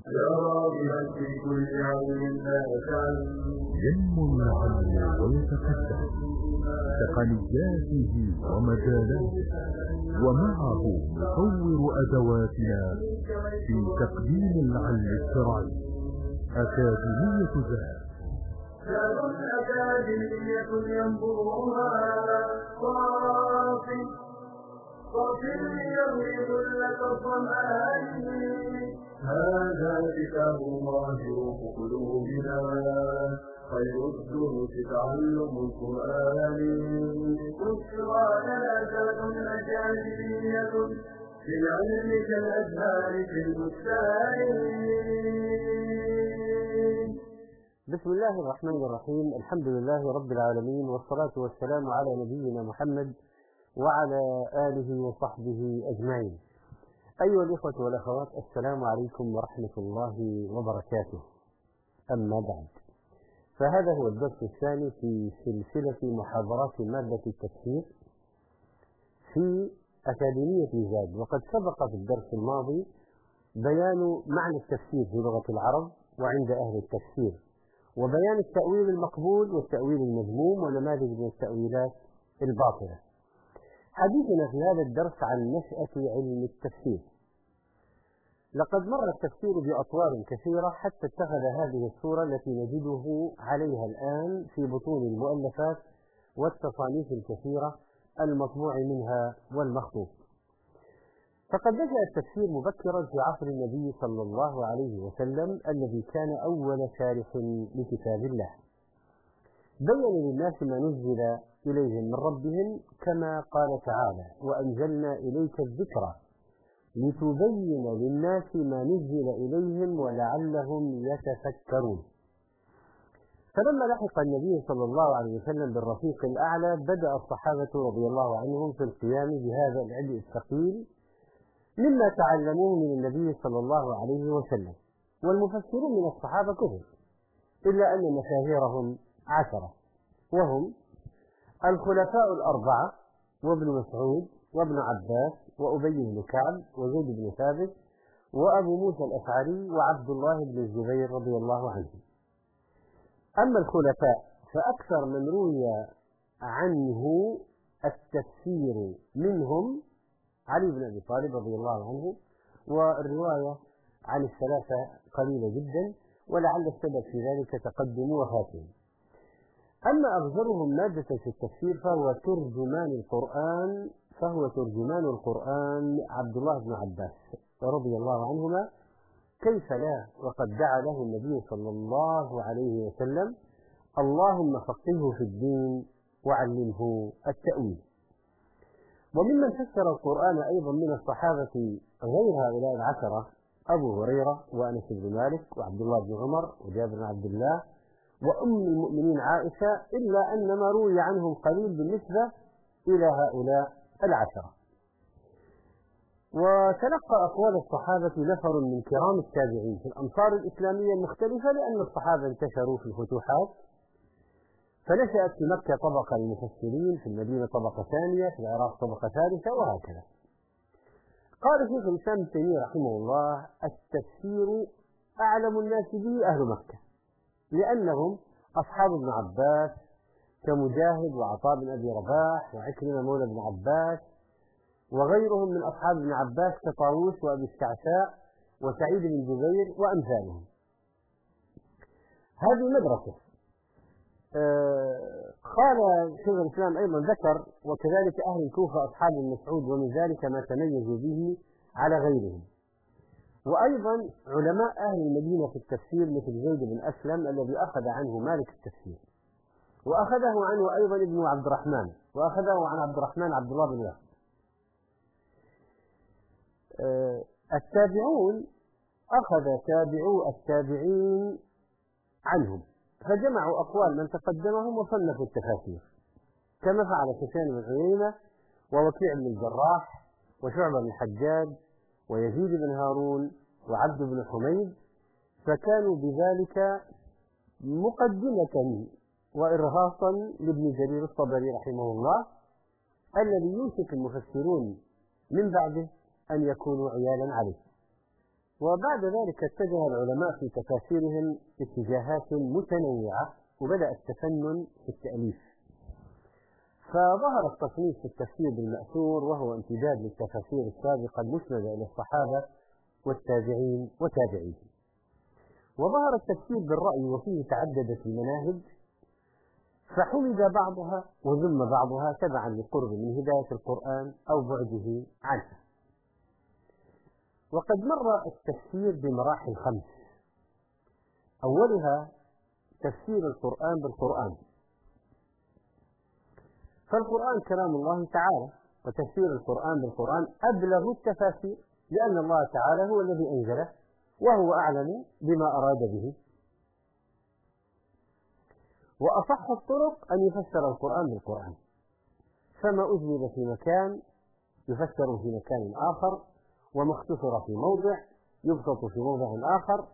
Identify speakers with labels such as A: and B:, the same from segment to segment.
A: يا راغبا في كل علم نافع
B: ينمو العلم ويتقدم تقنياته ومجالاته، ومعه نطور أدواتنا في تقديم العلم الشرعي. أكاديمية زاد
A: دار أكاديمية ينبوها صافي ليروي ذلة الظمآن. هذا كتاب الله روح قلوبنا، خير الدروس تعلم القرآن. بشرى لنا زاد أكاديمية في العلم كالأزهار في البستان.
C: بسم الله الرحمن الرحيم. الحمد لله رب العالمين، والصلاة والسلام على نبينا محمد وعلى آله وصحبه أجمعين. أيها الإخوة والأخوات، السلام عليكم ورحمة الله وبركاته. أما بعد، فهذا هو الدرس الثاني في سلسلة محاضرات مادة التفسير في أكاديمية زاد. وقد سبق في الدرس الماضي بيان معنى التفسير في لغة العرب وعند أهل التفسير، وبيان التأويل المقبول والتأويل المذموم ونماذج من التأويلات الباطلة. حديثنا في هذا الدرس عن نشأة علم التفسير. لقد مر التفسير بأطوار كثيرة حتى اتخذ هذه الصورة التي نجده عليها الآن في بطون المؤلفات والتصانيف الكثيرة المطبوع منها والمخطوط. فقد نشأ التفسير مبكرا في عصر النبي صلى الله عليه وسلم الذي كان أول شارح لكتاب الله. بين للناس ما نزل إليهم من ربهم، كما قال تعالى: وأنزلنا إليك الذكر لتبين للناس ما نزل إليهم ولعلهم يتفكرون. فلما لحق النبي صلى الله عليه وسلم بالرفيق الأعلى، بدأ الصحابة رضي الله عنهم في القيام بهذا العلم الثقيل مما تعلموه من النبي صلى الله عليه وسلم. والمفسرون من الصحابة كثر، إلا أن مشاهيرهم 10، وهم الخلفاء الأربعة، وابن مسعود، وابن عباس، وأبي بن كعب، وزيد بن ثابت، وأبو موسى الأشعري، وعبد الله بن الزبير رضي الله عنهم. أما الخلفاء فأكثر من روي عنه التفسير منهم علي بن أبي طالب رضي الله عنه، والرواية عن الثلاثة قليلة جدا، ولعل السبب في ذلك تقدم وفاتهم. أما أغزرهم مادة في التفسير فهو ترجمان القرآن عبد الله بن عباس رضي الله عنهما، كيف لا، وقد دعا له النبي صلى الله عليه وسلم: اللهم فقهه في الدين وعلمه التأويل. وممن فسر القرآن أيضا من الصحابة غير هؤلاء 10 أبو هريرة وأنس بن مالك وعبد الله بن عمر وجابر بن عبد الله وأم المؤمنين عائشة، إلا أن ما روي عنهم قليل بالنسبة إلى هؤلاء 10. وتلقى أقوال الصحابة نفر من كرام التابعين في الأمصار الإسلامية المختلفة، لأن الصحابة انتشروا في الفتوحات، فنشأت في مكة طبقة للمفسرين، في المدينة طبقة ثانية، في العراق طبقة ثالثة، وهكذا. قال شيخ الإسلام ابن تيمية رحمه الله: التفسير أعلم الناس به أهل مكة، لأنهم أصحاب ابن عباس كمجاهد وعطاء بن أبي رباح وعكرمة مولى بن عباس، وغيرهم من أصحاب ابن عباس كطاووس وأبي الشعثاء وسعيد بن جبير وأمثالهم. هذه مدرسة. قال شيخ الإسلام أيضا ذكر: وكذلك أهل الكوفة أصحاب مسعود، ومن ذلك ما تميزوا به على غيرهم. وأيضا علماء أهل المدينة في التفسير مثل زيد بن أسلم الذي أخذ عنه مالك التفسير، وأخذه عنه أيضا ابن عبد الرحمن، وأخذه عن عبد الرحمن عبد الله بن وهب. التابعون أخذ تابعو التابعين عنهم، فجمعوا أقوال من تقدمهم وصنفوا التفاسير، كما فعل سفيان بن عيينة ووكيع بن الجراح وشعبة بن الحجاج ويزيد بن هارون وعبد بن حميد، فكانوا بذلك مقدمة وإرهاصا لابن جرير الطبري رحمه الله، الذي يوشك المفسرون من بعده أن يكونوا عيالا عليه. وبعد ذلك اتجه العلماء في تفاسيرهم اتجاهات متنوعة، وبدأ التفنن في التأليف، فظهر التصنيف في التفسير بالمأثور، وهو امتداد للتفاسير السابقة المسندة إلى الصحابة والتابعين وتابعيهم. وظهر التفسير بالرأي، وفيه تعددت المناهج، فحمد بعضها وذم بعضها تبعا لقرب من هداية القرآن أو بعده عنه. وقد مر التفسير بمراحل 5، أولها تفسير القرآن بالقرآن، فالقرآن كلام الله تعالى، وتفسير القرآن بالقرآن أبلغ التفاسير، لأن الله تعالى هو الذي أنزله وهو أعلم بما أراد به. وأصح الطرق أن يفسر القرآن بالقرآن، فما أجمل في مكان يفسر في مكان آخر، وما اختصر في موضع يبسط في موضع آخر،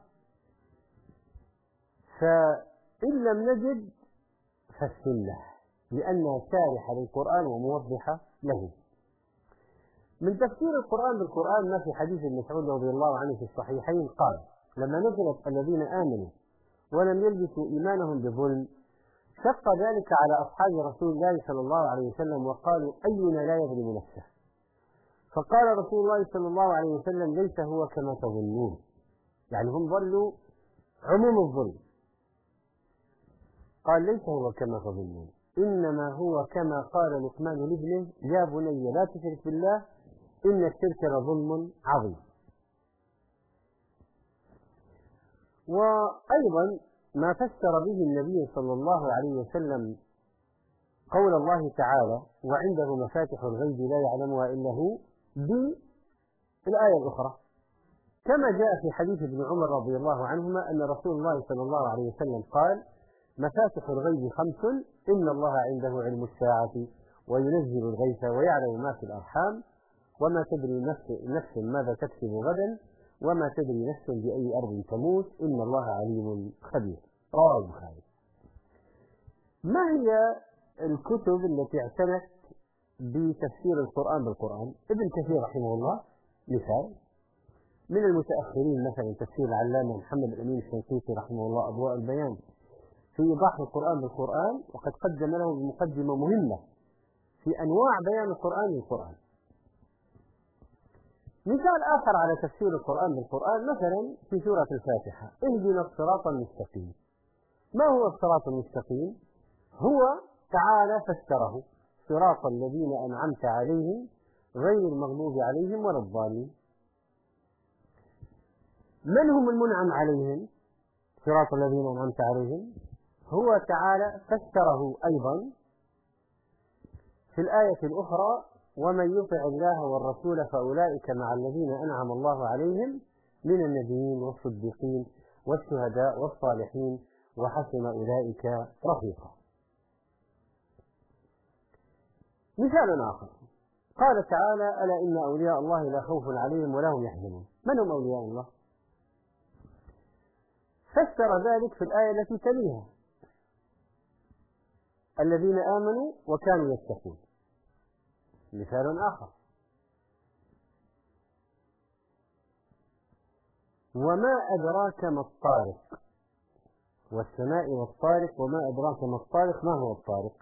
C: فإن لم نجد فالسنة، لأنها شارحة للقرآن وموضحة له. من تفسير القرآن بالقرآن ما في حديث ابن مسعود رضي الله عنه في الصحيحين قال: لما نزلت الذين آمنوا ولم يلبسوا إيمانهم بظلم شق ذلك على أصحاب رسول الله صلى الله عليه وسلم، وقالوا: أينا لا يظلم نفسه؟ فقال رسول الله صلى الله عليه وسلم: ليس هو كما تظنون، يعني هم ظلوا عموم الظلم. قال: ليس هو كما تظنون، إنما هو كما قال لقمان لابنه: يا بني لا تشرك بالله إن الشرك لظلم عظيم. وأيضا ما فسر به النبي صلى الله عليه وسلم قول الله تعالى: وعنده مفاتح الغيب لا يعلمها إلا هو، بالآية الأخرى، كما جاء في حديث ابن عمر رضي الله عنهما أن رسول الله صلى الله عليه وسلم قال: مفاتح الغيب 5: إن الله عنده علم الساعة وينزل الغيث ويعلم ما في الأرحام وما تدري نفس ماذا تكسب غدا وما تدري نفس بأي أرض تموت إن الله عليم خبير. رواه البخاري. ما هي الكتب التي اعتنت بتفسير القرآن بالقرآن؟ ابن كثير رحمه الله مثال، من المتأخرين مثلا تفسير العلامة محمد الأمين الشنقيطي رحمه الله أضواء البيان في إيضاح القرآن بالقرآن، وقد قدم له مقدمة مهمة في أنواع بيان القرآن بالقرآن. مثال آخر على تفسير القرآن بالقرآن مثلا في سورة الفاتحة: اهدنا الصراط المستقيم. ما هو الصراط المستقيم؟ هو تعالى فسره: صراط الذين أنعمت عليهم غير المغضوب عليهم ولا الضالين. من هم المنعم عليهم؟ صراط الذين أنعمت عليهم. هو تعالى فسره أيضا في الآية الأخرى: ومن يطع الله والرسول فأولئك مع الذين أنعم الله عليهم من النبيين والصديقين والشهداء والصالحين وحسن أولئك رفيقا. مثال آخر: قال تعالى: ألا إن أولياء الله لا خوف عليهم ولا هم يحزنون. من هم أولياء الله؟ فسر ذلك في الآية التي تليها: الذين آمنوا وكانوا يتقون. مثال آخر: وما أدراك ما الطارق، والسماء والطارق، وما أدراك ما الطارق. ما هو الطارق؟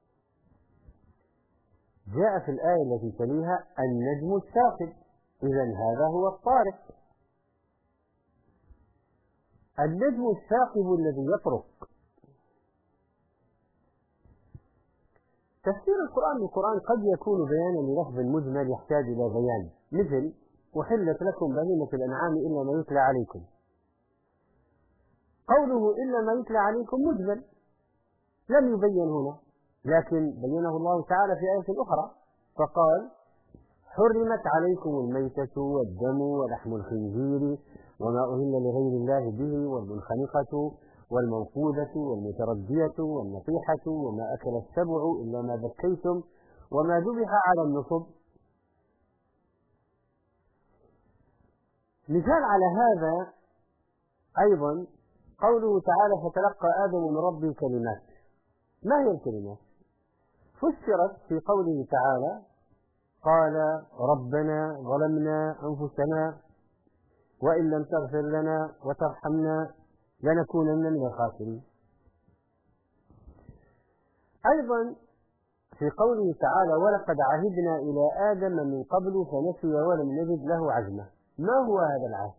C: جاء في الآية التي تليها: النجم الثاقب. إذن هذا هو الطارق، النجم الثاقب الذي يطرق. تفسير القرآن بالقرآن قد يكون بيانا للفظ مجمل يحتاج إلى بيان، مثل: أحلت لكم بهيمة الأنعام إلا ما يتلى عليكم. قوله إلا ما يتلى عليكم مجمل لم يبين هنا، لكن بينه الله تعالى في آية أخرى فقال: حرمت عليكم الميتة والدم ولحم الخنزير وما أهل لغير الله به والمنخنقة والموقوذة والمتردية والنطيحة وما أكل السبع إلا ما ذكيتم وما ذبح على النصب. مثال على هذا أيضا قوله تعالى: فتلقى آدم من ربه كلمات. ما هي الكلمات؟ فسرت في قوله تعالى: قال ربنا ظلمنا أنفسنا وإن لم تغفر لنا وترحمنا لنكونن من الخاسرين. أيضا في قوله تعالى ولقد عهدنا إلى آدم من قبل فنسي ولم نجد له عزما. ما هو هذا العهد؟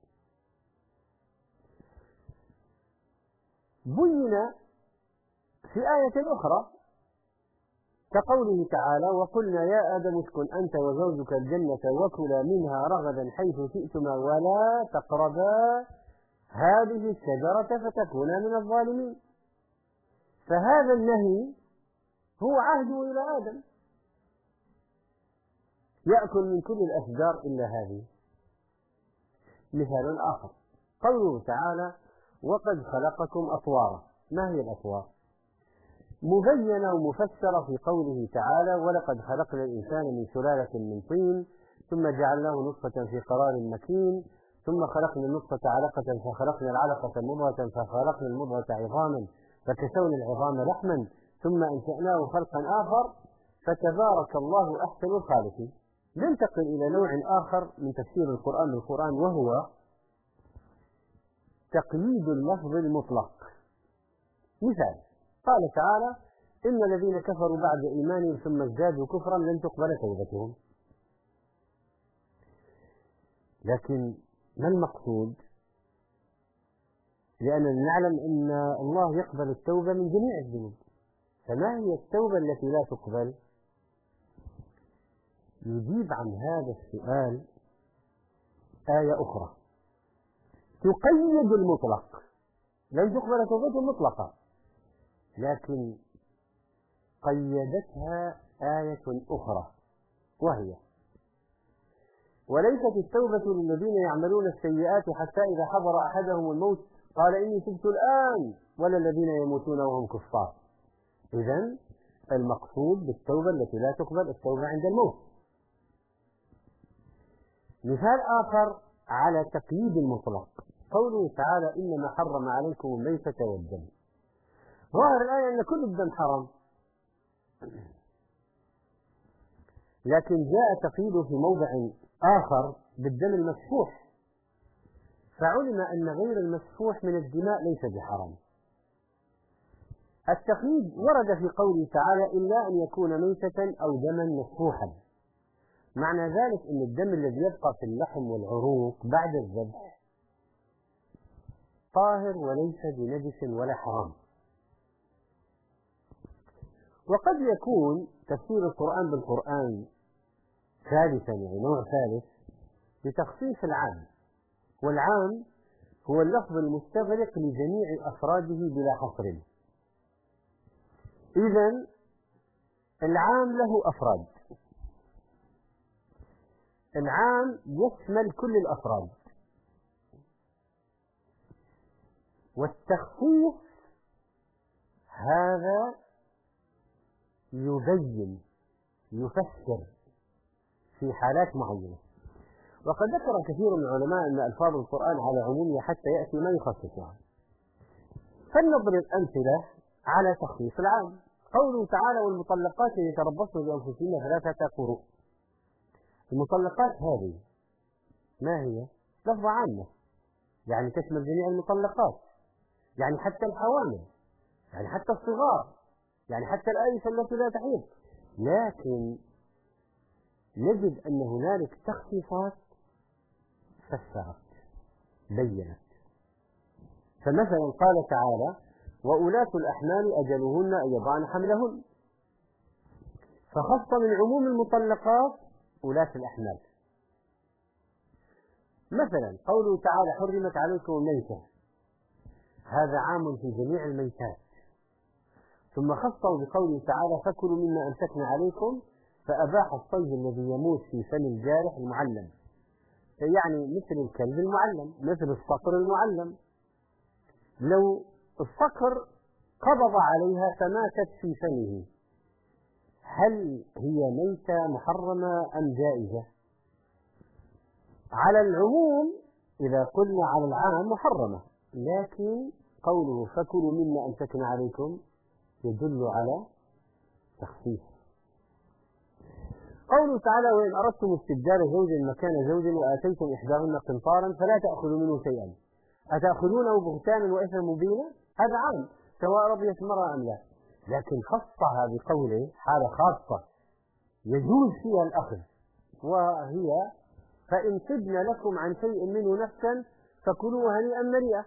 C: بين في آية أخرى كقوله تعالى وقلنا يا آدم اسكن أنت وزوجك الجنة وكلا منها رغدا حيث شئتما ولا تقربا هذه الشجرة فتكونا من الظالمين. فهذا النهي هو عهده إلى آدم، يأكل من كل الأشجار إلا هذه. مثال آخر قوله تعالى وقد خلقكم أطوارا. ما هي الأطوار؟ مبينة ومفسرة في قوله تعالى ولقد خلقنا الإنسان من سلالة من طين ثم جعلناه نطفة في قرار مكين ثم خلقنا النطفة علقة فخلقنا العلقة مضغة فخلقنا المضغة عظاما فكسونا العظام لحما ثم أنشأناه خلقا آخر فتبارك الله أحسن الخالقين. ننتقل إلى نوع آخر من تفسير القرآن بالقرآن وهو تقييد اللفظ المطلق. مثال قال تعالى إن الذين كفروا بعد إيمانهم ثم ازدادوا كفرا لن تقبل توبتهم. لكن ما المقصود؟ لأننا نعلم أن الله يقبل التوبة من جميع الذنوب، فما هي التوبة التي لا تقبل؟ يجيب عن هذا السؤال آية أخرى تقيد المطلق. لن تقبل توبته مطلقة، لكن قيدتها آية أخرى وهي وليست التوبة للذين يعملون السيئات حتى إذا حضر أحدهم الموت قال إني تبت الآن ولا الذين يموتون وهم كفار. إذن المقصود بالتوبة التي لا تقبل التوبة عند الموت. مثال آخر على تقييد المطلق قوله تعالى إنما حرم عليكم الميتة والدم. ظاهر الآية أن كل الدم حرام، لكن جاء تقييده في موضع آخر بالدم المسفوح، فعلم أن غير المسفوح من الدماء ليس بحرام. التقييد ورد في قوله تعالى إلا أن يكون ميتة أو دما مسفوحا. معنى ذلك أن الدم الذي يبقى في اللحم والعروق بعد الذبح طاهر وليس بنجس ولا حرام. وقد يكون تفسير القرآن بالقرآن ثالثا، يعني نوع ثالث بتخصيص العام، والعام هو اللفظ المستغرق لجميع أفراده بلا حصر. إذن العام له أفراد، العام يشمل كل الأفراد، والتخصيص هذا يبين يفسر في حالات معينة. وقد ذكر كثير من العلماء أن ألفاظ القرآن على عمومها حتى يأتي ما يخصصها. فلنضرب أمثلة على تخصيص العام. قوله تعالى والمطلقات يتربصن بأنفسهن 3 قروء. المطلقات هذه ما هي؟ لفظة عامة، يعني تشمل جميع المطلقات، يعني حتى الحوامل، يعني حتى الصغار، يعني حتى الآيسة التي لا تحيض. لكن نجد أن هنالك تخصيصات فسرت بينت. فمثلا قال تعالى وأولاة الأحمال أجلهن أن يضعن حملهن، فخص من عموم المطلقات أولاة الأحمال. مثلا قوله تعالى حرمت عليكم الميتة، هذا عام في جميع الميتات. ثم خصه بقوله تعالى فكلوا مما أمسكنا عليكم، فأباح الصيد الذي يموت في فم الجارح المعلم، يعني مثل الكلب المعلم، مثل الصقر المعلم. لو الصقر قبض عليها فماتت في فمه، هل هي ميتة محرمة أم جائزة؟ على العموم إذا قلنا على العام محرمة، لكن قوله فكلوا مما أمسكنا عليكم يدل على تخصيص. قوله تعالى وإن أردتم استبدال زوج مكان زوج وآتيتم إحداهن قنطارا فلا تأخذوا منه شيئا أتأخذونه بهتانا وإثما مبينا. هذا عام سواء رضيت المرأة أم لا، لكن خصها بقوله حالة خاصة يجوز فيها الأخذ، وهي فإن تبن لكم عن شيء منه نفسا فكلوا هنيئا مريئا.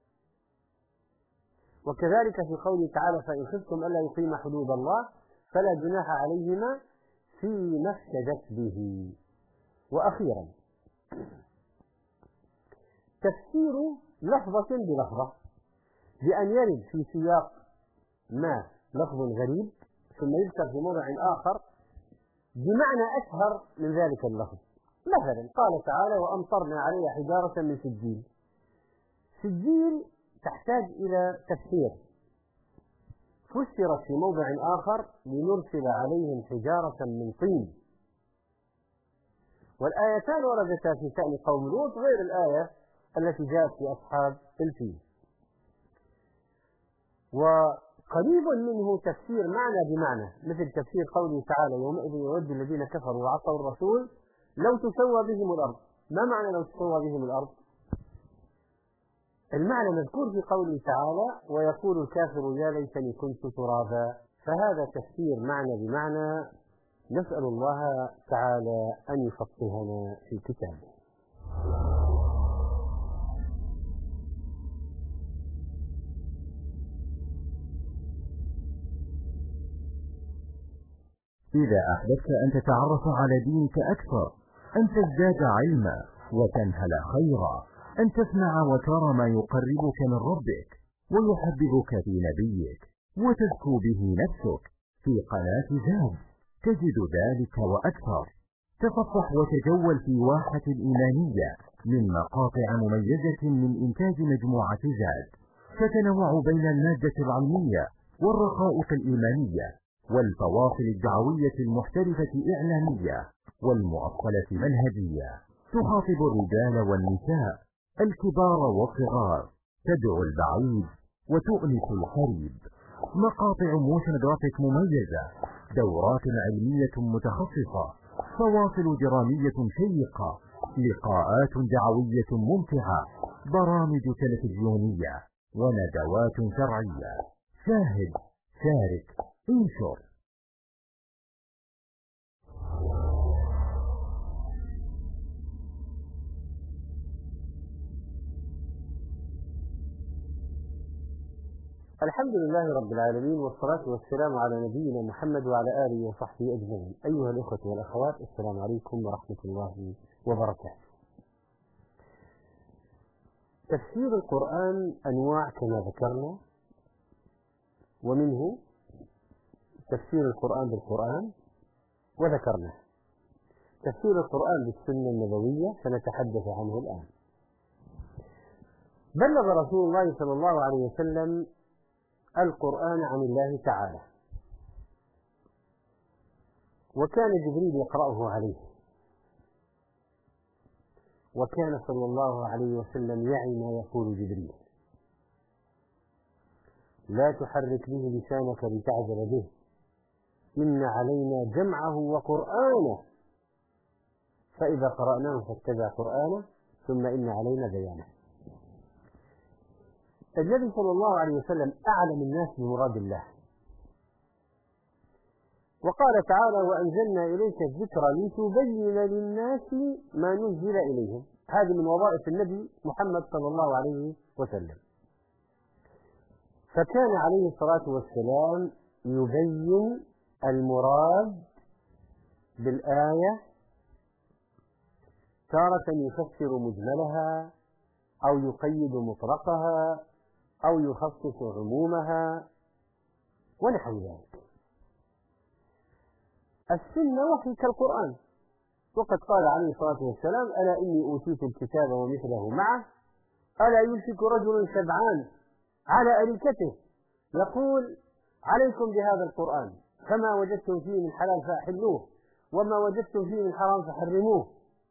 C: وكذلك في قوله تعالى فإن خفتم ألا يقيم حدود الله فلا جناح عليهما فيما افتدت به. وأخيرا تفسير لفظة بلفظة بأن يرد في سياق ما لفظ غريب ثم يذكر في موضع آخر بمعنى أشهر من ذلك اللفظ. مثلا قال تعالى وأمطرنا عليها حجارة من سجيل. سجيل تحتاج إلى تفسير، فسرت في موضع آخر لنرسل عليهم حجارة من طين. والآيتان وردتا في شأن قوم لوط غير الآية التي جاءت في أصحاب الفيل. وقريب منه تفسير معنى بمعنى مثل تفسير قوله تعالى يومئذ يود الذين كفروا وعصوا الرسول لو تسوى بهم الأرض. ما معنى لو تسوى بهم الأرض؟ المعنى مذكور في قوله تعالى ويقول الكافر يا ليتني كنت ترابا. فهذا تفسير معنى بمعنى، نسأل الله تعالى أن يفقهنا في كتابه.
B: إذا أحببت أن تتعرف على دينك أكثر، أن تزداد علما وتنهل خيرا، أن تسمع وترى ما يقربك من ربك ويحببك في نبيك وتزكو به نفسك، في قناة زاد تجد ذلك وأكثر. تصفح وتجول في واحة الإيمانية من مقاطع مميزة من إنتاج مجموعة زاد، تتنوع بين المادة العلمية والرقائق الإيمانية والفواصل الدعوية المحترفة إعلامية والمؤصلة منهجية، تخاطب الرجال والنساء الكبار والصغار، تدعو البعيد وتؤنس القريب. مقاطع موشن جرافيك مميزة، دورات علمية متخصصة، فواصل درامية شيقة، لقاءات دعوية ممتعة، برامج تلفزيونية وندوات شرعية. شاهد، شارك، انشر.
C: الحمد لله رب العالمين، والصلاة والسلام على نبينا محمد وعلى آله وصحبه أجمعين. أيها الأخوة والأخوات، السلام عليكم ورحمة الله وبركاته. تفسير القرآن أنواع كما ذكرنا، ومنه تفسير القرآن بالقرآن وذكرنا تفسير القرآن بالسنة النبوية سنتحدث عنه الآن. بلغ رسول الله صلى الله عليه وسلم القرآن عن الله تعالى، وكان جبريل يقرأه عليه، وكان صلى الله عليه وسلم يعي ما يقول جبريل. لا تحرك به لسانك لتعجل به، إن علينا جمعه وقرآنه فإذا قرأناه فاتبع قرآنه ثم إن علينا بيانه. النبي صلى الله عليه وسلم أعلم الناس بمراد الله، وقال تعالى وأنزلنا إليك الذكر لتبين للناس ما نزل إليهم. هذه من وظائف النبي محمد صلى الله عليه وسلم. فكان عليه الصلاة والسلام يبين المراد بالآية، تارة يفسر مجملها أو يقيد مطلقها أو يخصص عمومها ونحو ذلك. السنة وحي كالقرآن، وقد قال عليه الصلاة والسلام ألا إني أوتيت الكتاب ومثله معه ألا يمسك رجل شبعان على أريكته يقول عليكم بهذا القرآن فما وجدتم فيه من حلال فأحلوه وما وجدتم فيه من حرام فحرموه.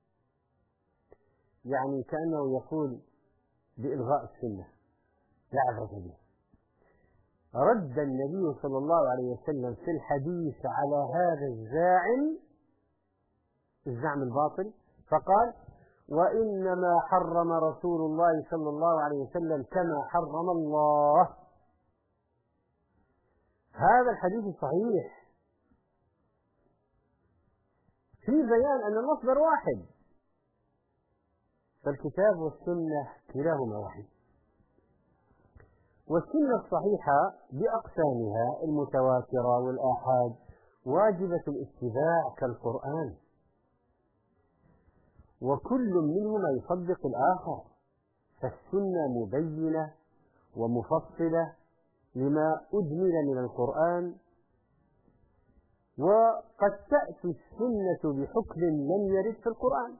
C: يعني كأنه يقول بإلغاء السنة لا عبرة به. رد النبي صلى الله عليه وسلم في الحديث على هذا الزاعم الزعم الباطل، فقال: وإنما حرم رسول الله صلى الله عليه وسلم كما حرم الله. هذا الحديث صحيح في بيان أن المصدر واحد، فالكتاب والسنة كلاهما واحد. والسنة الصحيحة بأقسامها المتواترة والآحاد واجبة الاتباع كالقرآن، وكل منهما يصدق الآخر، فالسنة مبينة ومفصلة لما أجمل من القرآن، وقد تأتي السنة بحكم لم يرد في القرآن،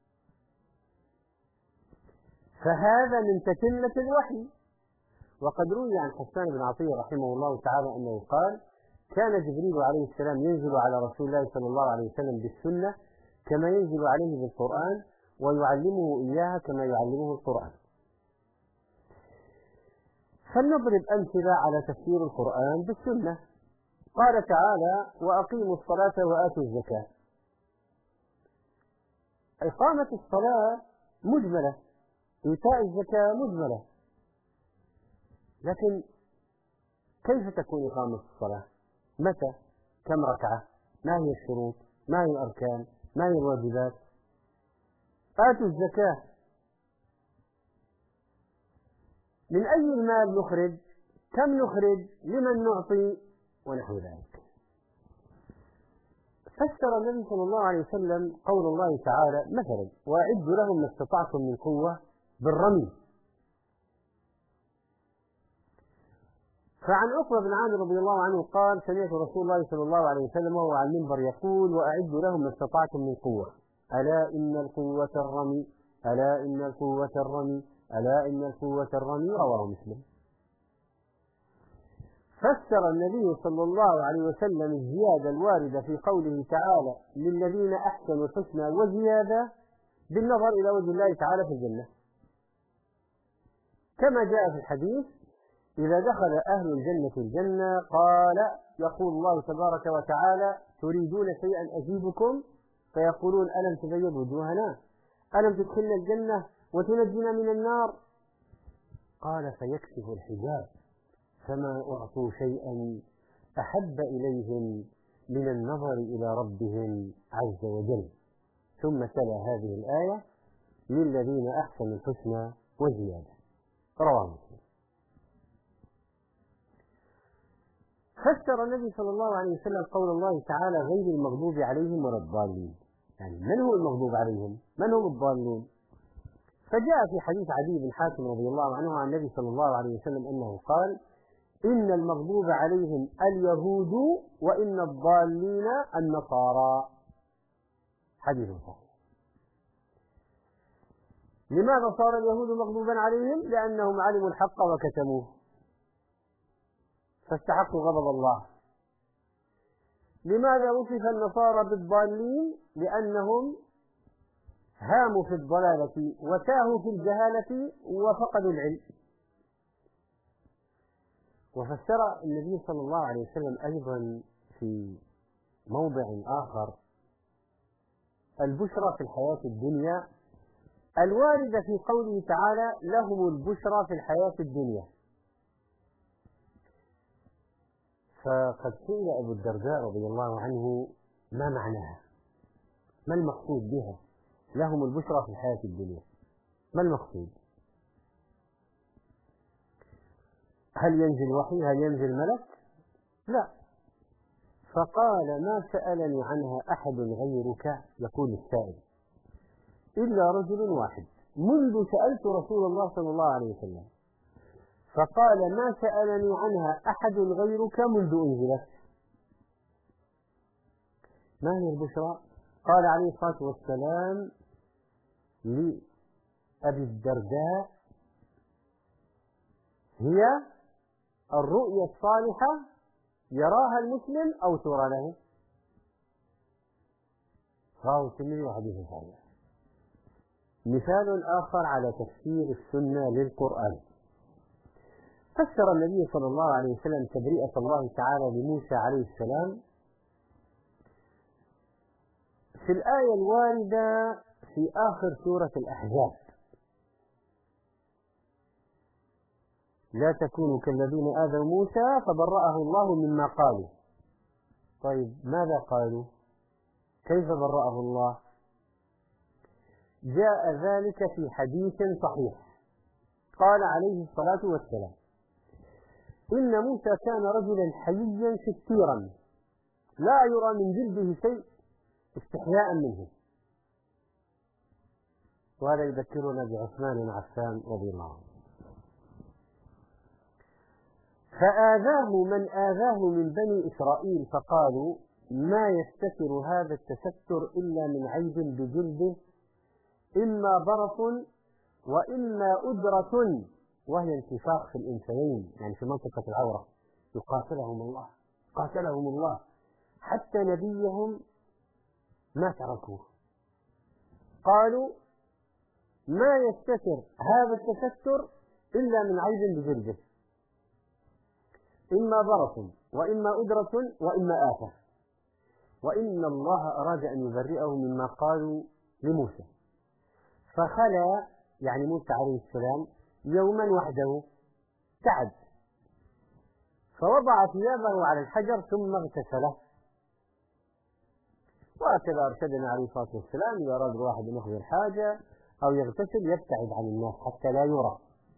C: فهذا من تتمة الوحي. وقد روي عن حسان بن عطية رحمه الله تعالى أنه قال: كان جبريل عليه السلام ينزل على رسول الله صلى الله عليه وسلم بالسنة كما ينزل عليه بالقرآن، ويعلمه إياها كما يعلمه القرآن. فلنضرب أمثلة على تفسير القرآن بالسنة. قال تعالى: وأقيموا الصلاة وآتوا الزكاة. إقامة الصلاة مجملة، إيتاء الزكاة مجملة، لكن كيف تكون إقامة الصلاة؟ متى؟ كم ركعة؟ ما هي الشروط؟ ما هي الأركان؟ ما هي الواجبات؟ آتوا الزكاة، من أي المال نخرج؟ كم نخرج؟ لمن نعطي؟ ونحو ذلك. فسر النبي صلى الله عليه وسلم قول الله تعالى مثلا: وأعدوا لهم ما استطعتم من قوة بالرمي. فعن عقبة بن عامر رضي الله عنه قال: سمعت رسول الله صلى الله عليه وسلم وهو على المنبر يقول: وأعدوا لهم ما استطعتم من قوة، ألا إن القوة الرمي، ألا إن القوة الرمي، ألا إن القوة الرمي. رواه مسلم. فسر النبي صلى الله عليه وسلم الزيادة الواردة في قوله تعالى: للذين أحسنوا الحسنى وزيادة بالنظر إلى وجه الله تعالى في الجنة، كما جاء في الحديث: إذا دخل أهل الجنة الجنة قال يقول الله تبارك وتعالى: تريدون شيئا أزيدكم؟ فيقولون: ألم تبيض وجوهنا؟ ألم تدخلنا الجنة وتنجنا من النار؟ قال: فيكشف الحجاب، فما أعطوا شيئا أحب إليهم من النظر إلى ربهم عز وجل. ثم تلا هذه الآية: للذين أحسنوا الحسنى وزيادة. رواه مسلم. فسر النبي صلى الله عليه وسلم قول الله تعالى: غير المغضوب عليهم ولا الضالين. يعني من هو المغضوب عليهم؟ من هم الضالون؟ فجاء في حديث عدي بن حاتم رضي الله عنه عن النبي صلى الله عليه وسلم أنه قال: إن المغضوب عليهم اليهود وإن الضالين النصارى. حديث صحيح. لماذا صار اليهود مغضوبا عليهم؟ لأنهم علموا الحق وكتموه فاستحقوا غضب الله. لماذا وصف النصارى بالضالين؟ لأنهم هاموا في الضلالة وتاهوا في الجهالة وفقدوا العلم. وفسر النبي صلى الله عليه وسلم أيضا في موضع آخر البشرى في الحياة الدنيا الواردة في قوله تعالى: لهم البشرى في الحياة الدنيا. فقد سئل أبو الدرداء رضي الله عنه: ما معناها؟ ما المقصود بها؟ لهم البشرى في الحياة الدنيا، ما المقصود؟ هل ينزل وحي؟ هل ينزل ملك؟ لا. فقال: ما سألني عنها أحد غيرك، يقول السائل، إلا رجل واحد منذ سألت رسول الله صلى الله عليه وسلم، فقال: ما سألني عنها أحد غيرك منذ أنزلت. ما هي البشرى؟ قال عليه الصلاة والسلام لأبي الدرداء: هي الرؤيا الصالحة يراها المسلم أو ترى له. رواه الترمذي وحديث صحيح. مثال آخر على تفسير السنة للقرآن: فسر النبي صلى الله عليه وسلم تبرئة الله تعالى لموسى عليه السلام في الآية الواردة في آخر سورة الأحزاب: لا تكونوا كالذين آذوا موسى فبرأه الله مما قالوا. طيب ماذا قالوا؟ كيف برأه الله؟ جاء ذلك في حديث صحيح. قال عليه الصلاة والسلام: إن موسى كان رجلا حييا ستيرا لا يرى من جلده شيء استحياء منه. وهذا يذكرنا بعثمان بن عفان رضي الله عنه. فآذاه من آذاه من بني إسرائيل فقالوا: ما يستتر هذا التستر إلا من عيب بجلده، إما برص وإما أدرة، وهي انتفاخ في الأنثيين، يعني في منطقة العورة. يقاتلهم الله، قاتلهم الله، حتى نبيهم ما تركوه. قالوا: ما يستتر هذا التستر إلا من عيب بجلده، إما برص وإما أدرة وإما آفة. وإن الله أراد أن يبرئه مما قالوا لموسى، فخلى يعني موسى عليه السلام يوما وحده، تعب، فوضع ثيابه على الحجر ثم اغتسله. وهكذا أرشدنا عليه الصلاة والسلام: إذا أراد الواحد أن يقضي الحاجة أو يغتسل يبتعد عن الناس حتى لا يرى.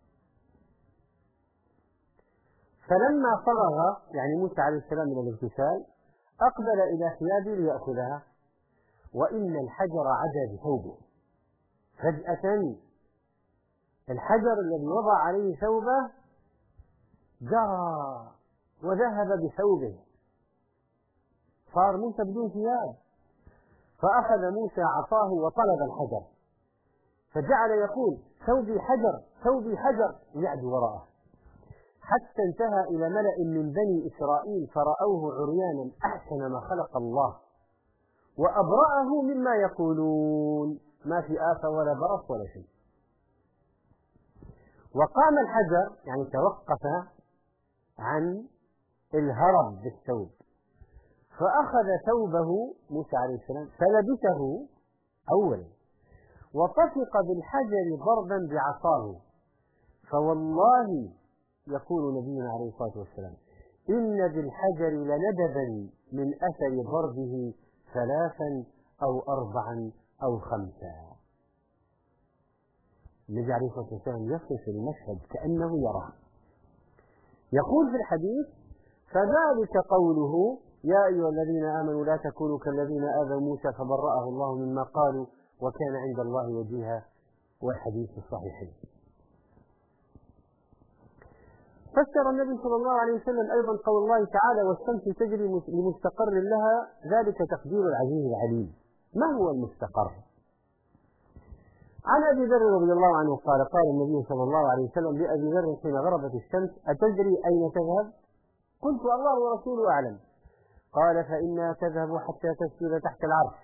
C: فلما فرغ يعني موسى عليه السلام من الاغتسال أقبل إلى ثيابه ليأخذها، وإن الحجر عدا بثوبه. فجأة الحجر الذي وضع عليه ثوبه جرى وذهب بثوبه، صار موسى بدون ثياب. فأخذ موسى عصاه وطلب الحجر، فجعل يقول: ثوبي حجر، ثوبي حجر، يعدو وراءه، حتى انتهى إلى ملأ من بني إسرائيل فرأوه عريانا أحسن ما خلق الله، وأبرأه مما يقولون، ما في آفة ولا برص ولا شيء. وقام الحجر يعني توقف عن الهرب بالثوب، فأخذ ثوبه موسى عليه السلام فلبسه أولا، وطفق بالحجر ضربا بعصاه. فوالله يقول نبينا عليه الصلاة والسلام: إن بالحجر لندبا من أثر ضربه 3 أو 4 أو 5. النبي عليه الصلاة والسلام يصف المشهد كأنه يراه. يقول في الحديث: فذلك قوله: يا أيها الذين آمنوا لا تكونوا كالذين آذوا موسى فبرأه الله مما قالوا وكان عند الله وجيها، والحديث الصحيحين. فسر النبي صلى الله عليه وسلم أيضا قول الله تعالى: والشمس تجري لمستقر لها، ذلك تقدير العزيز العليم. ما هو المستقر؟ عن أبي ذر رضي الله عنه قال: قال النبي صلى الله عليه وسلم لأبي ذر حين غربت الشمس: أتدري أين تذهب؟ قلت: الله ورسوله أعلم. قال: فإنها تذهب حتى تسجد تحت العرش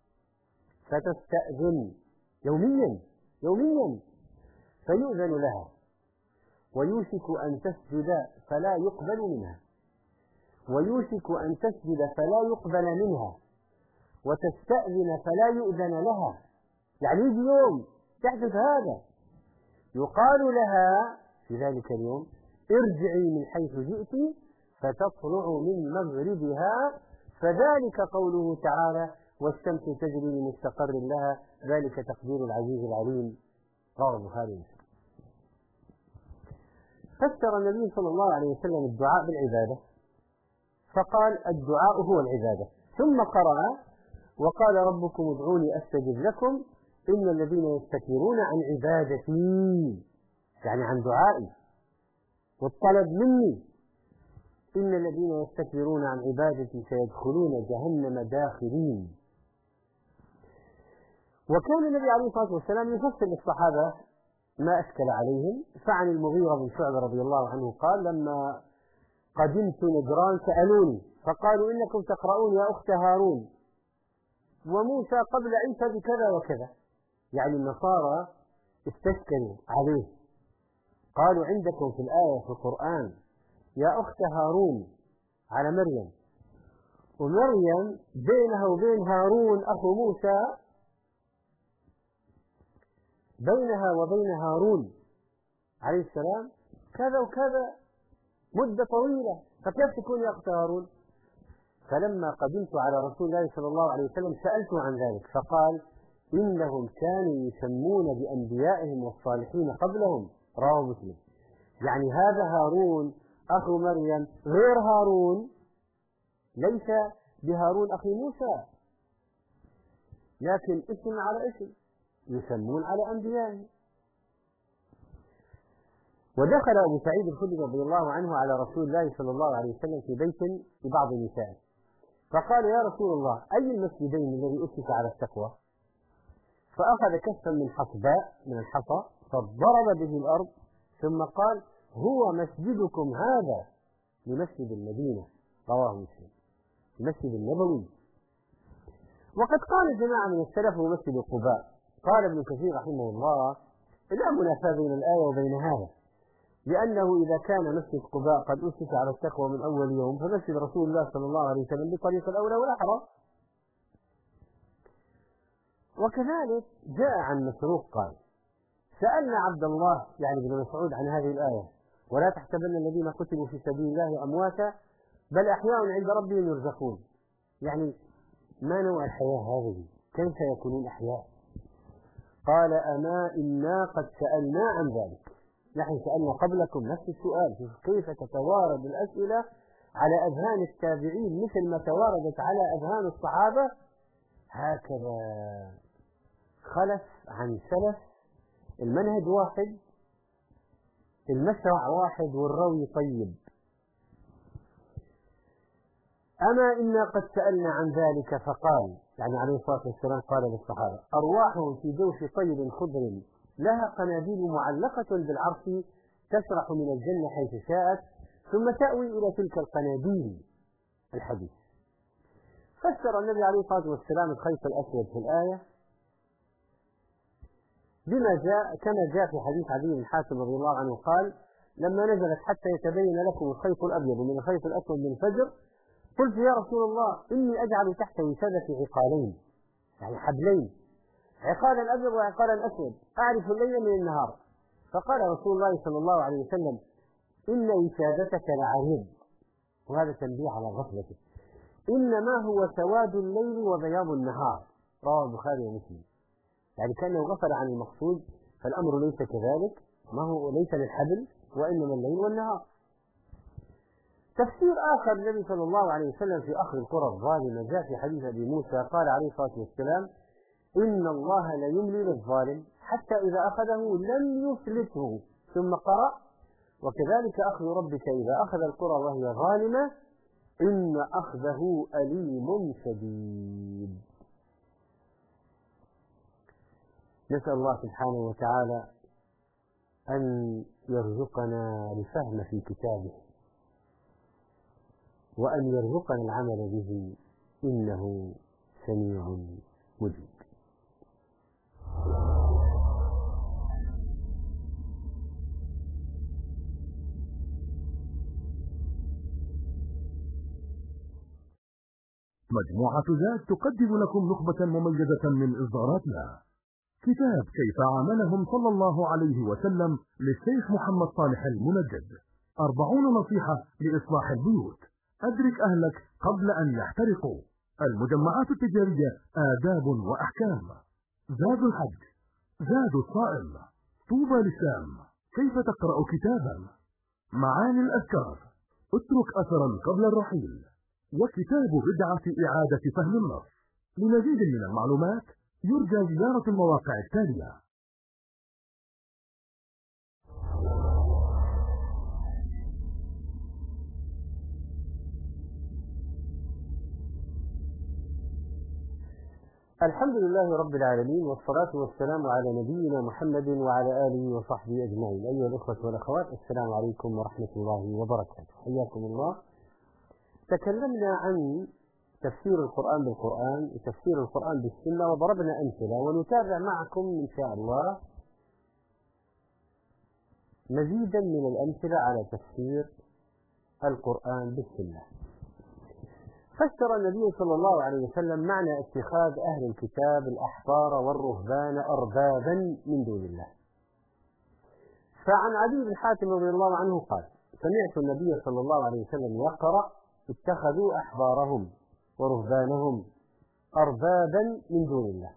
C: فتستأذن يوميا فيؤذن لها، ويوشك أن تسجد فلا يقبل منها، ويوشك أن تسجد فلا يقبل منها، وتستأذن فلا يؤذن لها. يعني يجي يوم تحدث هذا، يقال لها في ذلك اليوم: ارجعي من حيث جئت فتطلع من مغربها. فذلك قوله تعالى: والشمس تجري لمستقر لها، ذلك تقدير العزيز العليم. رواه البخاري ومسلم. فسر النبي صلى الله عليه وسلم الدعاء بالعبادة، فقال: الدعاء هو العبادة. ثم قرأ: وقال ربكم ادعوني أستجب لكم إن الذين يستكبرون عن عبادتي، يعني عن دعائي والطلب مني، إن الذين يستكبرون عن عبادتي سيدخلون جهنم داخرين. وكان النبي عليه الصلاة والسلام يفسر للصحابة ما أشكل عليهم. فعن المغيرة بن شعبة رضي الله عنه قال: لما قدمت نجران سألوني فقالوا: إنكم تقرؤون يا أخت هارون وموسى قبل عيسى بكذا وكذا. يعني النصارى استشكلوا عليه، قالوا: عندكم في الآية في القرآن يا أخت هارون على مريم، ومريم بينها وبين هارون أخو موسى، بينها وبين هارون عليه السلام كذا وكذا مدة طويلة، فكيف تكون يا أخت هارون؟ فلما قدمت على رسول الله صلى الله عليه وسلم سألته عن ذلك فقال إنهم كانوا يسمون بأنبيائهم والصالحين قبلهم، رواه مسلم. يعني هذا هارون أخو مريم غير هارون، ليس بهارون أخي موسى، لكن اسم على اسم، يسمون على أنبيائهم. ودخل أبو سعيد الخدري رضي الله عنه على رسول الله صلى الله عليه وسلم في بيت لبعض نسائه فقال يا رسول الله أي المسجدين الذي أسس على التقوى؟ فأخذ كفا من حصباء من الحصى فضرب به الأرض ثم قال هو مسجدكم هذا لمسجد المدينة، رواه مسلم، المسجد النبوي. وقد قال جماعة من السلف هو مسجد قباء. قال ابن كثير رحمه الله لا منافاة بين الآية وبين هذا، لأنه إذا كان مسجد قباء قد أسس على التقوى من أول يوم فمسجد رسول الله صلى الله عليه وسلم بطريق الأولى والأحرى. وكذلك جاء عن مسروق قال سألنا عبد الله يعني بن مسعود عن هذه الآية ولا تحسبن الذين قتلوا في سبيل الله أمواتا بل أحياء عند ربهم يرزقون، يعني ما نوع الحياة هذه؟ كيف يكونون أحياء؟ قال أما إنا قد سألنا عن ذلك، نحن سألنا قبلكم نفس السؤال كيف تتوارد الأسئلة على أذهان التابعين مثل ما تواردت على أذهان الصحابة، هكذا خلف عن سلف، المنهج واحد، المشرع واحد، والروي طيب. أما إنا قد سألنا عن ذلك فقال يعني عليه الصلاة والسلام قال للصحابة أرواحهم في جوف طير خضر لها قناديل معلقة بالعرش تسرح من الجنة حيث شاءت ثم تأوي إلى تلك القناديل. الحديث فسر النبي عليه الصلاة والسلام الخيط الأسود في الآية بما جاء كما جاء في حديث عدي بن حاتم رضي الله عنه قال لما نزلت حتى يتبين لكم الخيط الأبيض من الخيط الأسود من الفجر قلت يا رسول الله إني أجعل تحت وسادتي عقالين، يعني حبلين، عقالا أبيض وعقالا أسود أعرف الليل من النهار. فقال رسول الله صلى الله عليه وسلم إن وسادتك لعريض، وهذا تنبيه على غفلته، إنما هو سواد الليل وبياض النهار، رواه البخاري ومسلم. يعني كأنه غفل عن المقصود، فالأمر ليس كذلك، ما هو ليس للحبل وإنما الليل والنهار. تفسير آخر النبي صلى الله عليه وسلم في أخذ القرى الظالمة جاء في حديث أبي موسى قال عليه الصلاة والسلام إن الله لا يملي للظالم حتى إذا أخذه لم يفلته، ثم قرأ وكذلك أخذ ربك إذا أخذ القرى وهي ظالمة إن أخذه أليم شديد. نسأل الله سبحانه وتعالى أن يرزقنا الفهم في كتابه وأن يرزقنا العمل به إنه سميع مجيب.
B: مجموعة زاد تقدم لكم نخبة مميزة من إصداراتنا. كتاب كيف عاملهم صلى الله عليه وسلم للشيخ محمد صالح المنجد، 40 نصيحة لإصلاح البيوت، أدرك أهلك قبل أن يحترقوا، المجمعات التجارية آداب وأحكام، زاد الحج، زاد الصائم، طوبى للشام، كيف تقرأ كتابا، معاني الأذكار، اترك أثرا قبل الرحيل، وكتاب بدعة إعادة فهم النص. لمزيد من المعلومات يرجى زيارة المواقع التالية:
C: الحمد لله رب العالمين، والصلاة والسلام على نبينا محمد وعلى آله وصحبه أجمعين. أيها الأخوة والأخوات، السلام عليكم ورحمة الله وبركاته، حياكم الله. تكلمنا عن تفسير القرآن بالقرآن وتفسير القرآن بالسنة وضربنا أمثلة، ونتابع معكم إن شاء الله مزيدا من الأمثلة على تفسير القرآن بالسنة. فسر النبي صلى الله عليه وسلم معنى اتخاذ أهل الكتاب الأحبار والرهبان أربابا من دون الله. فعن عدي بن حاتم رضي الله عنه قال: سمعت النبي صلى الله عليه وسلم يقرأ: اتخذوا أحبارهم ورهبانهم أربابا من دون الله.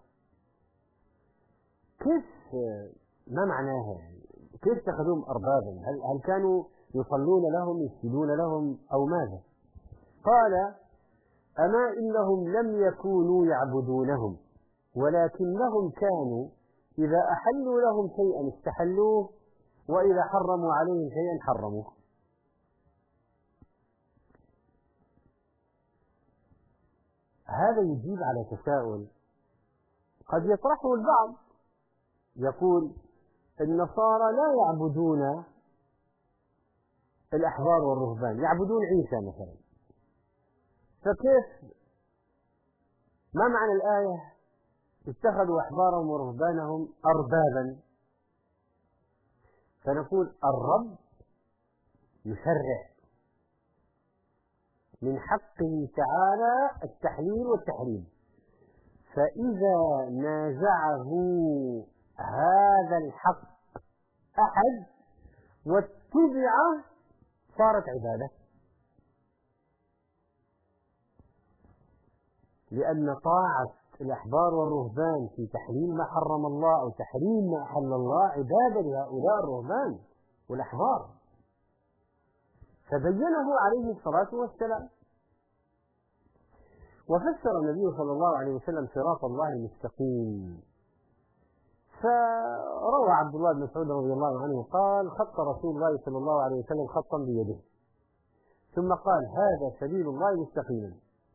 C: كيف، ما معناها؟ كيف اتخذوهم أربابا؟ هل كانوا يصلون لهم، يسجدون لهم، أو ماذا؟ قال: أما إنهم لم يكونوا يعبدونهم، ولكنهم كانوا إذا أحلوا لهم شيئا استحلوه، وإذا حرموا عليهم شيئا حرموه. هذا يجيب على تساؤل قد يطرحه البعض، يقول: النصارى لا يعبدون الأحبار والرهبان، يعبدون عيسى مثلا، فكيف، ما معنى الآية اتخذوا أحبارهم ورهبانهم أربابا؟ فنقول: الرب يشرع، من حقه تعالى التحليل والتحريم، فإذا نازعه هذا الحق أحد واتبع صارت عبادة، لأن طاعة الأحبار والرهبان في تحليل ما حرم الله أو تحريم ما أحل الله عبادة لهؤلاء الرهبان والأحبار، فبينه عليه الصلاة والسلام. وفسر النبي صلى الله عليه وسلم صراط الله المستقيم، فروى عبد الله بن مسعود رضي الله عنه قال: خط رسول الله صلى الله عليه وسلم خطا بيده، ثم قال: هذا سبيل الله مستقيما.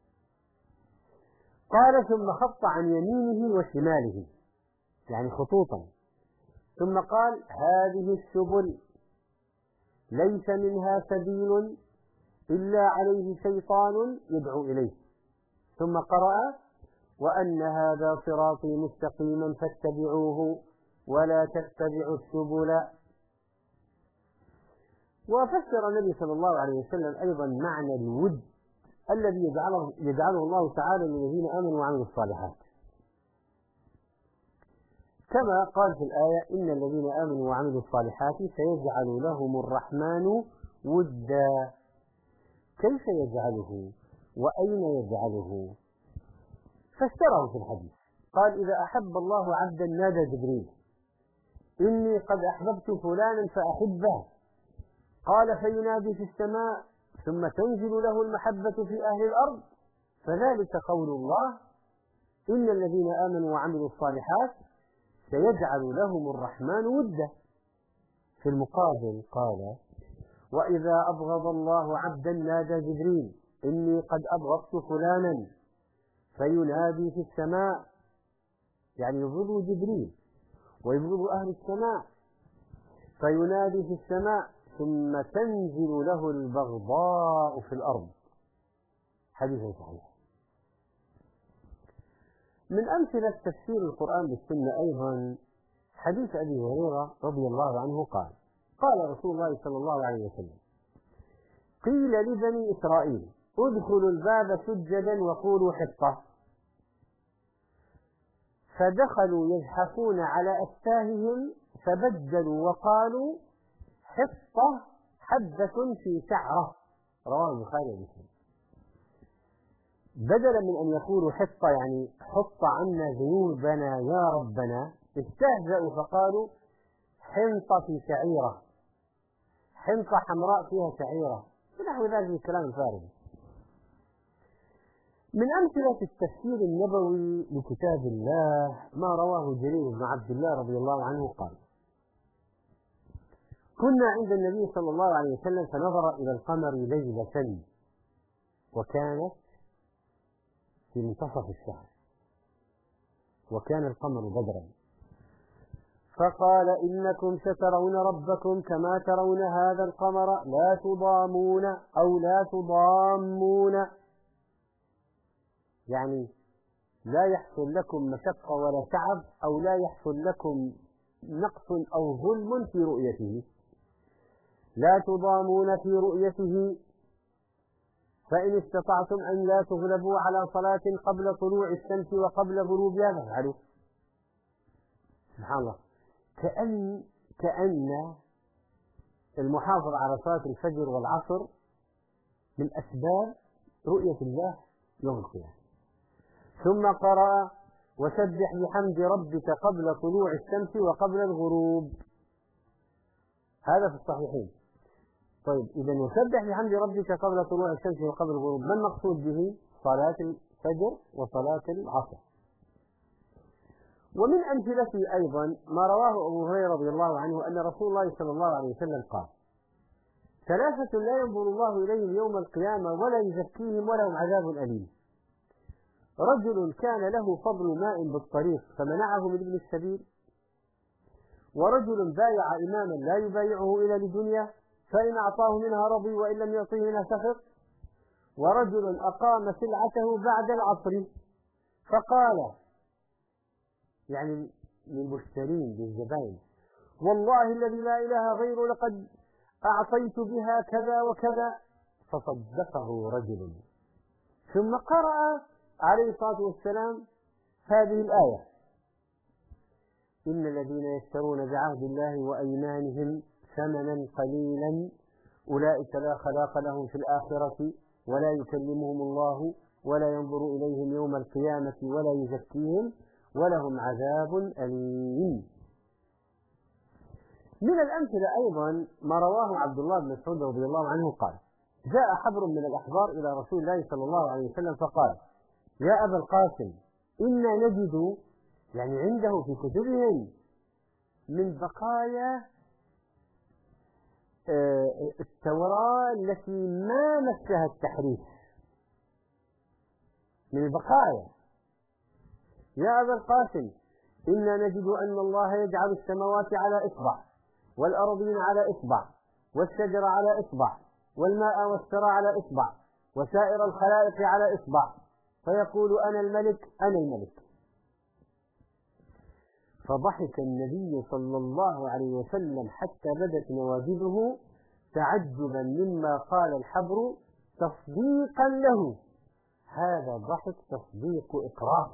C: قال: ثم خط عن يمينه وشماله، يعني خطوطا، ثم قال: هذه السبل ليس منها سبيل إلا عليه شيطان يدعو إليه، ثم قرأ: وأن هذا صراطي مستقيما فاتبعوه ولا تتبعوا السبل. وفسر النبي صلى الله عليه وسلم أيضا معنى الود الذي يجعله الله تعالى للذين آمنوا وعملوا الصالحات، كما قال في الآية: إن الذين آمنوا وعملوا الصالحات سيجعل لهم الرحمن ودا. كيف يجعله وأين يجعله؟ فسره في الحديث، قال: إذا أحب الله عبدا نادى جبريل: إني قد أحببت فلانا فأحبه، قال: فينادي في السماء، ثم تنزل له المحبة في أهل الأرض، فذلك قول الله: إن الذين آمنوا وعملوا الصالحات سيجعل لهم الرحمن ودا. في المقابل قال: وإذا أبغض الله عبدا نادى جبريل: إني قد أبغضت فلانا، فينادي في السماء، يعني يبغض جبريل ويبغض أهل السماء، فينادي في السماء، ثم تنزل له البغضاء في الأرض. حديث صحيح. من أمثلة تفسير القرآن بالسنة أيضا حديث أبي هريرة رضي الله عنه قال: قال رسول الله صلى الله عليه وسلم: قيل لبني إسرائيل: ادخلوا الباب سجدا وقولوا حطة، فدخلوا يزحفون على أفواههم فبدلوا وقالوا حطة حبة في شعرة. رواه البخاري ومسلم. بدلا من أن يقولوا حطة يعني حط عنا ذنوبنا يا ربنا، استهزأوا فقالوا حنطة في شعيرة، حنطة حمراء فيها شعيرة، ونحو ذلك من الكلام الفارغ. من أمثلة التفسير النبوي لكتاب الله ما رواه جرير بن عبد الله رضي الله عنه قال: كنا عند النبي صلى الله عليه وسلم فنظر إلى القمر ليلة، وكانت في منتصف الشهر، وكان القمر بدرا، فقال: إنكم سترون ربكم كما ترون هذا القمر لا تضامون أو لا تضامون، يعني لا يحصل لكم مشقة ولا تعب، أو لا يحصل لكم نقص أو ظلم في رؤيته، لا تضامون في رؤيته، فإن استطعتم أن لا تغلبوا على صلاة قبل طلوع الشمس وقبل غروبها فافعلوا. سبحان الله، كأن المحافظة على صلاة الفجر والعصر من أسباب رؤية الله يوم القيامة. ثم قرأ وسبح بحمد ربك قبل طلوع الشمس وقبل الغروب، هذا في الصحيحين. طيب إذا وسبح بحمد ربك قبل طلوع الشمس وقبل الغروب، ما المقصود به؟ صلاة الفجر وصلاة العصر. ومن أمثلته أيضا ما رواه أبو هريرة رضي الله عنه أن رسول الله صلى الله عليه وسلم قال: ثلاثة لا ينظر الله إليهم يوم القيامة ولا يزكيهم ولهم عذاب أليم: رجل كان له فضل ماء بالطريق فمنعه من ابن السبيل، ورجل بايع إماما لا يبايعه إلا لدنيا فإن أعطاه منها رضي وإن لم يعطه منها سخط، ورجل أقام سلعته بعد العصر فقال، يعني للمشترين للزبائن: والله الذي لا إله غيره لقد أعطيت بها كذا وكذا، فصدقه رجل. ثم قرأ عليه الصلاة والسلام هذه الآية: إن الذين يشترون بعهد الله وأيمانهم ثمنا قليلا أولئك لا خلاق لهم في الآخرة ولا يكلمهم الله ولا ينظر إليهم يوم القيامة ولا يزكيهم ولهم عذاب أليم. من الأمثلة أيضا ما رواه عبد الله بن مسعود رضي الله عنه قال: جاء حبر من الأحبار إلى رسول الله صلى الله عليه وسلم فقال: يا أبا القاسم، إنا نجد، يعني عنده في كتبهم، من بقايا التوراة التي ما مسها التحريف، من البقايا. يا أبا القاسم، إنا نجد أن الله يجعل السماوات على إصبع والأرضين على إصبع والشجر على إصبع والماء والثرى على إصبع وسائر الخلائق على إصبع، فيقول: أنا الملك أنا الملك. فضحك النبي صلى الله عليه وسلم حتى بدت نواجذه تعجبا مما قال الحبر تصديقا له. هذا ضحك تصديق إقرار.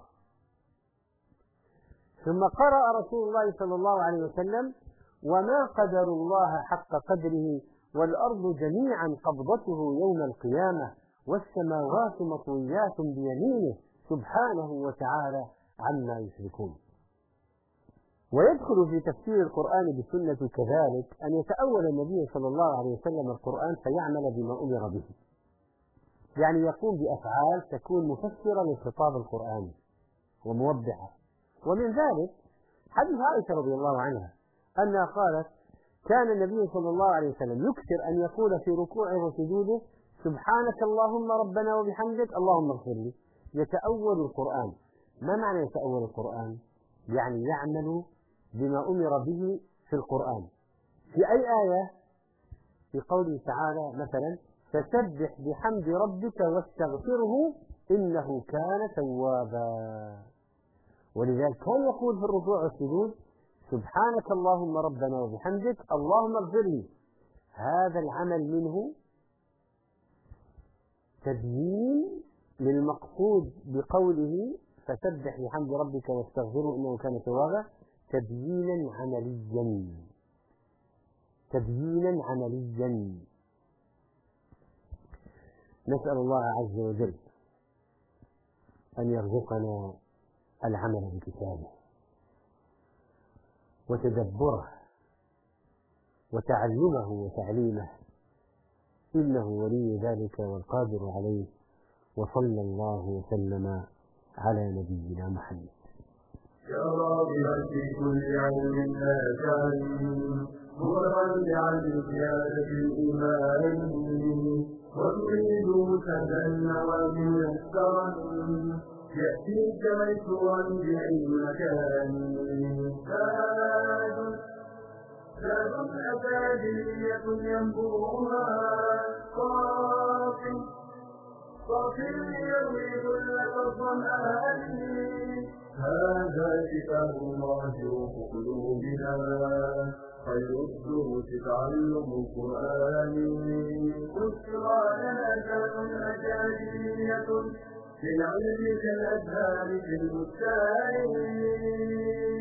C: ثم قرأ رسول الله صلى الله عليه وسلم: وما قدر الله حق قدره والأرض جميعا قبضته يوم القيامة والسماوات مطويات بيمينه سبحانه وتعالى عما يشركون. ويدخل في تفسير القرآن بالسنة كذلك أن يتأول النبي صلى الله عليه وسلم القرآن فيعمل بما أمر به، يعني يقوم بأفعال تكون مفسرة للخطاب القرآني وموضحة. ومن ذلك حديث عائشة رضي الله عنها أنها قالت: كان النبي صلى الله عليه وسلم يكثر أن يقول في ركوعه وسجوده: سبحانك اللهم ربنا وبحمدك اللهم اغفر لي. يتأول القرآن. ما معنى يتأول القرآن؟ يعني يعمل بما أمر به في القرآن. في أي آية؟ في قوله تعالى مثلا: فسبح بحمد ربك واستغفره إنه كان توابا. ولذلك كان يقول في الركوع والسجود: سبحانك اللهم ربنا وبحمدك اللهم اغفر لي. هذا العمل منه تبيين للمقصود بقوله فسبح بحمد ربك واستغفره إنه كان توابا، تبيينا عمليا، تبيينا عمليا. نسأل الله عز وجل أن يرزقنا العمل بكتابه وتدبره وتعلمه وتعليمه، إنه ولي ذلك والقادر عليه. وصلى الله وسلم على نبينا محمد.
A: يا راغبا في كل علم نافع متطلعا لزيادة الإيمان وتريد سهلا النوام ميسرا يأتيك ميسورا بأي مكان. زاد أكاديمية ينبوها صافٍ يروي كل الظمآن. هذا كتاب الله روح قلوبنا خير الدروس تعلم القرآن. بشرى لنا أكاديمية في العلم كالأزهار في البستان.